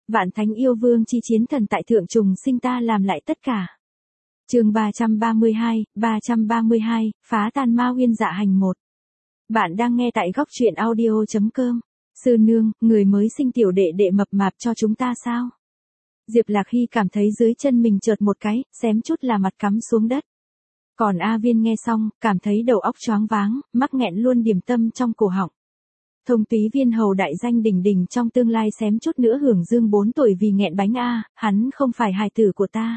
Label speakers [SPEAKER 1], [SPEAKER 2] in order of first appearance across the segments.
[SPEAKER 1] Vạn thánh yêu vương chi chiến thần tại thượng trùng sinh ta làm lại tất cả. Chương 332, phá tan ma huyên dạ hành 1. Bạn đang nghe tại góc truyện audio.com. Sư nương, người mới sinh tiểu đệ đệ mập mạp cho chúng ta sao? Diệp Lạc Hy cảm thấy dưới chân mình chợt một cái, xém chút là mặt cắm xuống đất. Còn A Viên nghe xong, cảm thấy đầu óc choáng váng, mắc nghẹn luôn điểm tâm trong cổ họng. Thông túy viên hầu đại danh đỉnh đỉnh trong tương lai xém chút nữa hưởng dương 4 tuổi vì nghẹn bánh A, hắn không phải hài tử của ta.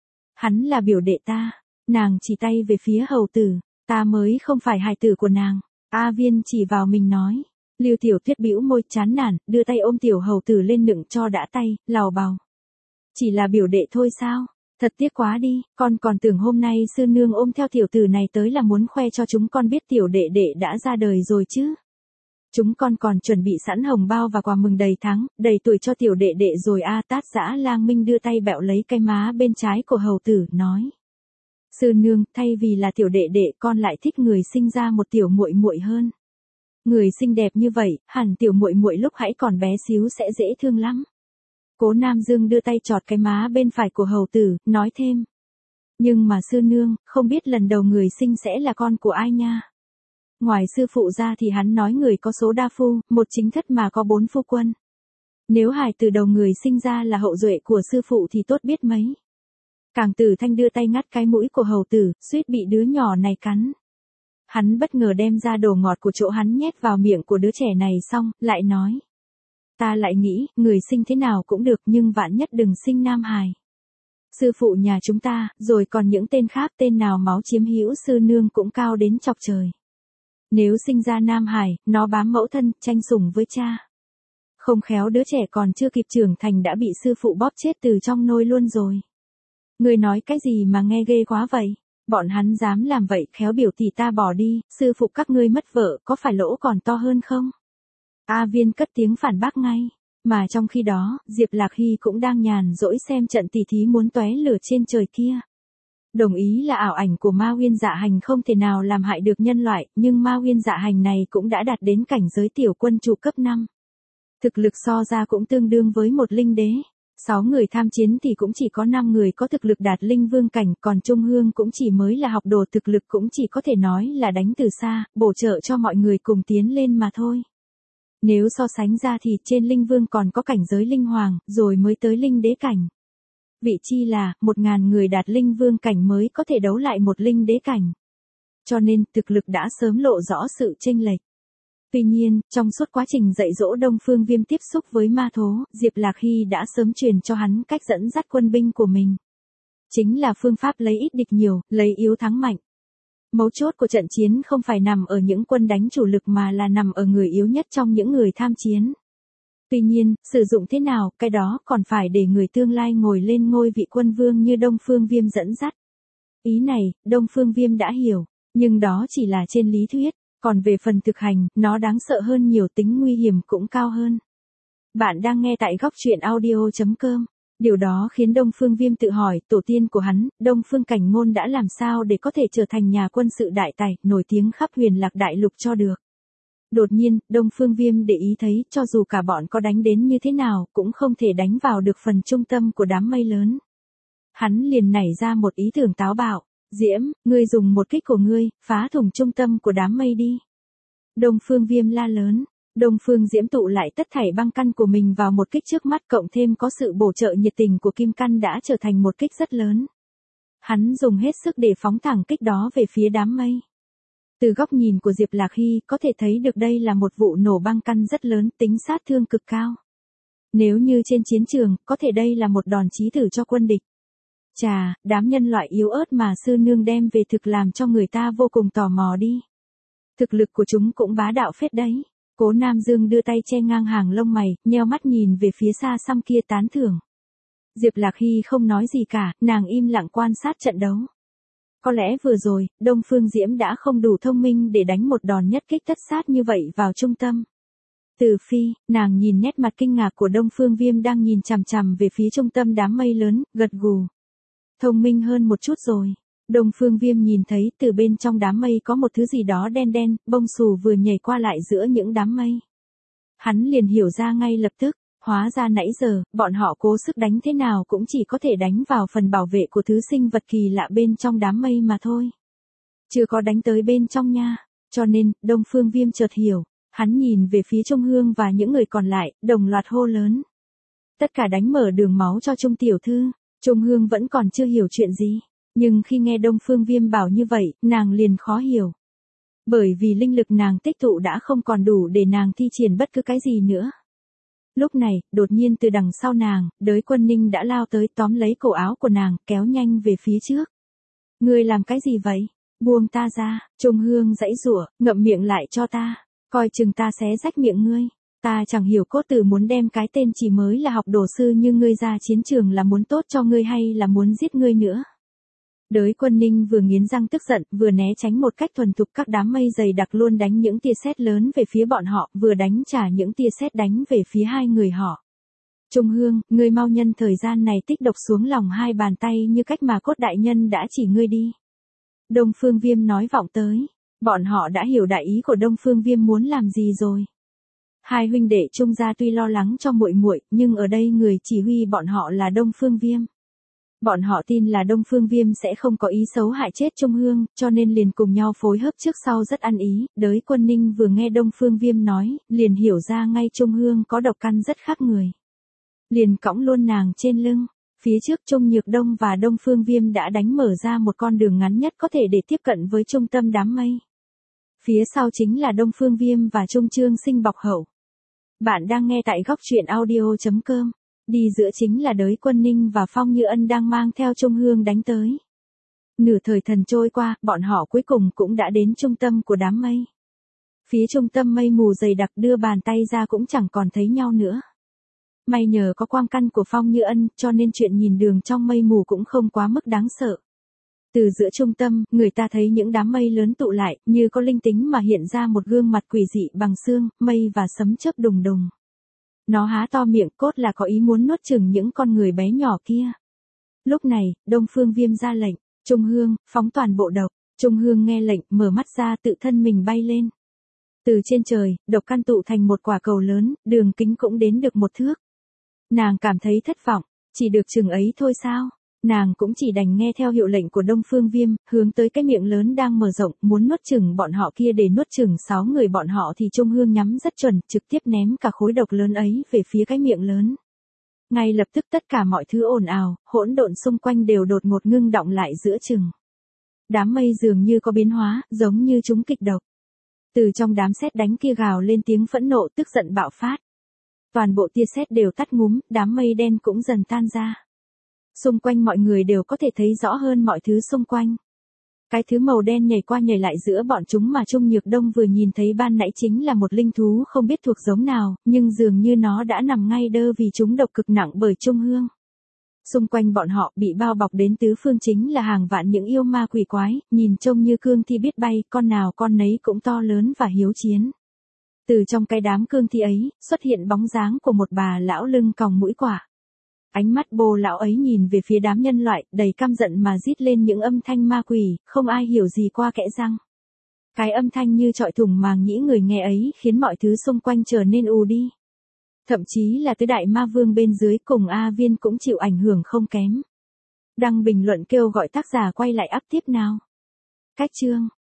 [SPEAKER 1] Hắn là biểu đệ ta. Nàng chỉ tay về phía hầu tử, ta mới không phải hài tử của nàng. A Viên chỉ vào mình nói. Lưu Tiểu Tuyết bĩu môi chán nản, đưa tay ôm tiểu hầu tử lên nựng cho đã tay, lào bào. Chỉ là biểu đệ thôi sao? Thật tiếc quá đi, con còn tưởng hôm nay sư nương ôm theo tiểu tử này tới là muốn khoe cho chúng con biết tiểu đệ đệ đã ra đời rồi chứ. Chúng con còn chuẩn bị sẵn hồng bao và quà mừng đầy tháng, đầy tuổi cho tiểu đệ đệ rồi a. Tát Dã Lang Minh đưa tay bẹo lấy cái má bên trái của hầu tử, nói. Sư nương, thay vì là tiểu đệ đệ con lại thích người sinh ra một tiểu muội muội hơn. Người xinh đẹp như vậy, hẳn tiểu muội muội lúc hãy còn bé xíu sẽ dễ thương lắm. Cố Nam Dương đưa tay chọt cái má bên phải của hầu tử, nói thêm. Nhưng mà sư nương, không biết lần đầu người sinh sẽ là con của ai nha. Ngoài sư phụ ra thì hắn nói người có số đa phu, một chính thất mà có 4 phu quân. Nếu hài từ đầu người sinh ra là hậu duệ của sư phụ thì tốt biết mấy. Cảng Tử Thanh đưa tay ngắt cái mũi của hầu tử, suýt bị đứa nhỏ này cắn. Hắn bất ngờ đem ra đồ ngọt của chỗ hắn nhét vào miệng của đứa trẻ này xong, lại nói. Ta lại nghĩ, người sinh thế nào cũng được nhưng vạn nhất đừng sinh nam hài. Sư phụ nhà chúng ta, rồi còn những tên khác tên nào máu chiếm hữu sư nương cũng cao đến chọc trời. Nếu sinh ra nam hài, nó bám mẫu thân, tranh sủng với cha. Không khéo đứa trẻ còn chưa kịp trưởng thành đã bị sư phụ bóp chết từ trong nôi luôn rồi. Người nói cái gì mà nghe ghê quá vậy? Bọn hắn dám làm vậy, khéo biểu tỷ ta bỏ đi, sư phụ các ngươi mất vợ, có phải lỗ còn to hơn không? A Viên cất tiếng phản bác ngay. Mà trong khi đó, Diệp Lạc Hy cũng đang nhàn rỗi xem trận tỉ thí muốn tóe lửa trên trời kia. Đồng ý là ảo ảnh của ma huyên dạ hành không thể nào làm hại được nhân loại, nhưng ma huyên dạ hành này cũng đã đạt đến cảnh giới tiểu quân chủ cấp 5. Thực lực so ra cũng tương đương với một linh đế. 6 người tham chiến thì cũng chỉ có 5 người có thực lực đạt linh vương cảnh, còn Trung Hương cũng chỉ mới là học đồ, thực lực cũng chỉ có thể nói là đánh từ xa, bổ trợ cho mọi người cùng tiến lên mà thôi. Nếu so sánh ra thì trên linh vương còn có cảnh giới linh hoàng, rồi mới tới linh đế cảnh. Vị chi là, 1000 người đạt linh vương cảnh mới có thể đấu lại một linh đế cảnh. Cho nên, thực lực đã sớm lộ rõ sự chênh lệch. Tuy nhiên, trong suốt quá trình dạy dỗ Đông Phương Viêm tiếp xúc với ma thố, Diệp Lạc Hy đã sớm truyền cho hắn cách dẫn dắt quân binh của mình. Chính là phương pháp lấy ít địch nhiều, lấy yếu thắng mạnh. Mấu chốt của trận chiến không phải nằm ở những quân đánh chủ lực mà là nằm ở người yếu nhất trong những người tham chiến. Tuy nhiên, sử dụng thế nào, cái đó còn phải để người tương lai ngồi lên ngôi vị quân vương như Đông Phương Viêm dẫn dắt. Ý này, Đông Phương Viêm đã hiểu, nhưng đó chỉ là trên lý thuyết, còn về phần thực hành, nó đáng sợ hơn nhiều, tính nguy hiểm cũng cao hơn. Bạn đang nghe tại góc truyện audio.com. Điều đó khiến Đông Phương Viêm tự hỏi, tổ tiên của hắn, Đông Phương Cảnh Ngôn đã làm sao để có thể trở thành nhà quân sự đại tài, nổi tiếng khắp Huyền Lạc Đại Lục cho được. Đột nhiên, Đông Phương Viêm để ý thấy, cho dù cả bọn có đánh đến như thế nào, cũng không thể đánh vào được phần trung tâm của đám mây lớn. Hắn liền nảy ra một ý tưởng táo bạo, Diễm, ngươi dùng một kích của ngươi, phá thủng trung tâm của đám mây đi. Đông Phương Viêm la lớn. Đông Phương Diễm tụ lại tất thảy băng căn của mình vào một kích trước mắt, cộng thêm có sự bổ trợ nhiệt tình của kim căn đã trở thành một kích rất lớn. Hắn dùng hết sức để phóng thẳng kích đó về phía đám mây. Từ góc nhìn của Diệp Lạc Hy có thể thấy được đây là một vụ nổ băng căn rất lớn, tính sát thương cực cao. Nếu như trên chiến trường, có thể đây là một đòn chí tử cho quân địch. Chà, đám nhân loại yếu ớt mà sư nương đem về thực làm cho người ta vô cùng tò mò đi. Thực lực của chúng cũng bá đạo phết đấy. Cố Nam Dương đưa tay che ngang hàng lông mày, nheo mắt nhìn về phía xa xăm kia tán thưởng. Diệp Lạc Hy không nói gì cả, nàng im lặng quan sát trận đấu. Có lẽ vừa rồi, Đông Phương Diễm đã không đủ thông minh để đánh một đòn nhất kích tất sát như vậy vào trung tâm. Từ phi, nàng nhìn nét mặt kinh ngạc của Đông Phương Viêm đang nhìn chằm chằm về phía trung tâm đám mây lớn, gật gù. Thông minh hơn một chút rồi. Đông Phương Viêm nhìn thấy từ bên trong đám mây có một thứ gì đó đen đen, bông xù vừa nhảy qua lại giữa những đám mây. Hắn liền hiểu ra ngay lập tức, hóa ra nãy giờ, bọn họ cố sức đánh thế nào cũng chỉ có thể đánh vào phần bảo vệ của thứ sinh vật kỳ lạ bên trong đám mây mà thôi. Chưa có đánh tới bên trong nha. Cho nên, Đông Phương Viêm chợt hiểu, hắn nhìn về phía Trung Hương và những người còn lại, đồng loạt hô lớn. Tất cả đánh mở đường máu cho Trung tiểu thư. Trung Hương vẫn còn chưa hiểu chuyện gì, nhưng khi nghe Đông Phương Viêm bảo như vậy, nàng liền khó hiểu. Bởi vì linh lực nàng tích tụ đã không còn đủ để nàng thi triển bất cứ cái gì nữa. Lúc này, đột nhiên từ đằng sau nàng, Đới Quân Ninh đã lao tới tóm lấy cổ áo của nàng, kéo nhanh về phía trước. Ngươi làm cái gì vậy? Buông ta ra. Trung Hương giãy giụa, ngậm miệng lại cho ta. Coi chừng ta xé rách miệng ngươi. Ta chẳng hiểu cốt tử muốn đem cái tên chỉ mới là học đồ sư như ngươi ra chiến trường là muốn tốt cho ngươi hay là muốn giết ngươi nữa. Đới Quân Ninh vừa nghiến răng tức giận, vừa né tránh một cách thuần thục các đám mây dày đặc luôn đánh những tia sét lớn về phía bọn họ, vừa đánh trả những tia sét đánh về phía hai người họ. Trung Hương, ngươi mau nhân thời gian này tích độc xuống lòng hai bàn tay như cách mà cốt đại nhân đã chỉ ngươi đi. Đông Phương Viêm nói vọng tới. Bọn họ đã hiểu đại ý của Đông Phương Viêm muốn làm gì rồi. Hai huynh đệ Trung gia tuy lo lắng cho muội muội, nhưng ở đây người chỉ huy bọn họ là Đông Phương Viêm. Bọn họ tin là Đông Phương Viêm sẽ không có ý xấu hại chết Trung Hương, cho nên liền cùng nhau phối hợp trước sau rất ăn ý. Đới Quân Ninh vừa nghe Đông Phương Viêm nói, liền hiểu ra ngay Trung Hương có độc căn rất khác người. Liền cõng luôn nàng trên lưng. Phía trước Trung Nhược Đông và Đông Phương Viêm đã đánh mở ra một con đường ngắn nhất có thể để tiếp cận với trung tâm đám mây. Phía sau chính là Đông Phương Viêm và Trung Trương Sinh bọc hậu. Bạn đang nghe tại góc truyện audio.com. Đi giữa chính là Đới Quân Ninh và Phong Như Ân đang mang theo Trung Hương đánh tới. Nửa thời thần trôi qua, bọn họ cuối cùng cũng đã đến trung tâm của đám mây. Phía trung tâm mây mù dày đặc đưa bàn tay ra cũng chẳng còn thấy nhau nữa. May nhờ có quang căn của Phong Như Ân, cho nên chuyện nhìn đường trong mây mù cũng không quá mức đáng sợ. Từ giữa trung tâm, người ta thấy những đám mây lớn tụ lại, như có linh tính mà hiện ra một gương mặt quỷ dị bằng xương, mây và sấm chớp đùng đùng. Nó há to miệng cốt là có ý muốn nuốt chửng những con người bé nhỏ kia. Lúc này, Đông Phương Viêm ra lệnh, Trung Hương, phóng toàn bộ độc. Trung Hương nghe lệnh, mở mắt ra tự thân mình bay lên. Từ trên trời, độc căn tụ thành một quả cầu lớn, đường kính cũng đến được 1 thước. Nàng cảm thấy thất vọng, chỉ được chừng ấy thôi sao? Nàng cũng chỉ đành nghe theo hiệu lệnh của Đông Phương Viêm, hướng tới cái miệng lớn đang mở rộng, muốn nuốt chửng bọn họ kia để nuốt chửng 6 người bọn họ thì Trung Hương nhắm rất chuẩn, trực tiếp ném cả khối độc lớn ấy về phía cái miệng lớn. Ngay lập tức tất cả mọi thứ ồn ào, hỗn độn xung quanh đều đột ngột ngưng động lại giữa chừng. Đám mây dường như có biến hóa, giống như chúng kịch độc. Từ trong đám sét đánh kia gào lên tiếng phẫn nộ tức giận bạo phát. Toàn bộ tia sét đều tắt ngúm, đám mây đen cũng dần tan ra. Xung quanh mọi người đều có thể thấy rõ hơn mọi thứ xung quanh. Cái thứ màu đen nhảy qua nhảy lại giữa bọn chúng mà Trung Nhược Đông vừa nhìn thấy ban nãy chính là một linh thú không biết thuộc giống nào, nhưng dường như nó đã nằm ngay đơ vì chúng độc cực nặng bởi Trung Hương. Xung quanh bọn họ bị bao bọc đến tứ phương chính là hàng vạn những yêu ma quỷ quái, nhìn trông như cương thi biết bay, con nào con nấy cũng to lớn và hiếu chiến. Từ trong cái đám cương thi ấy, xuất hiện bóng dáng của một bà lão lưng còng mũi quả. Ánh mắt bồ lão ấy nhìn về phía đám nhân loại, đầy căm giận mà rít lên những âm thanh ma quỷ, không ai hiểu gì qua kẽ răng. Cái âm thanh như chọi thủng màng nhĩ người nghe ấy khiến mọi thứ xung quanh trở nên ù đi. Thậm chí là tứ đại ma vương bên dưới cùng A Viên cũng chịu ảnh hưởng không kém. Đăng bình luận kêu gọi tác giả quay lại up tiếp nào. Cách chương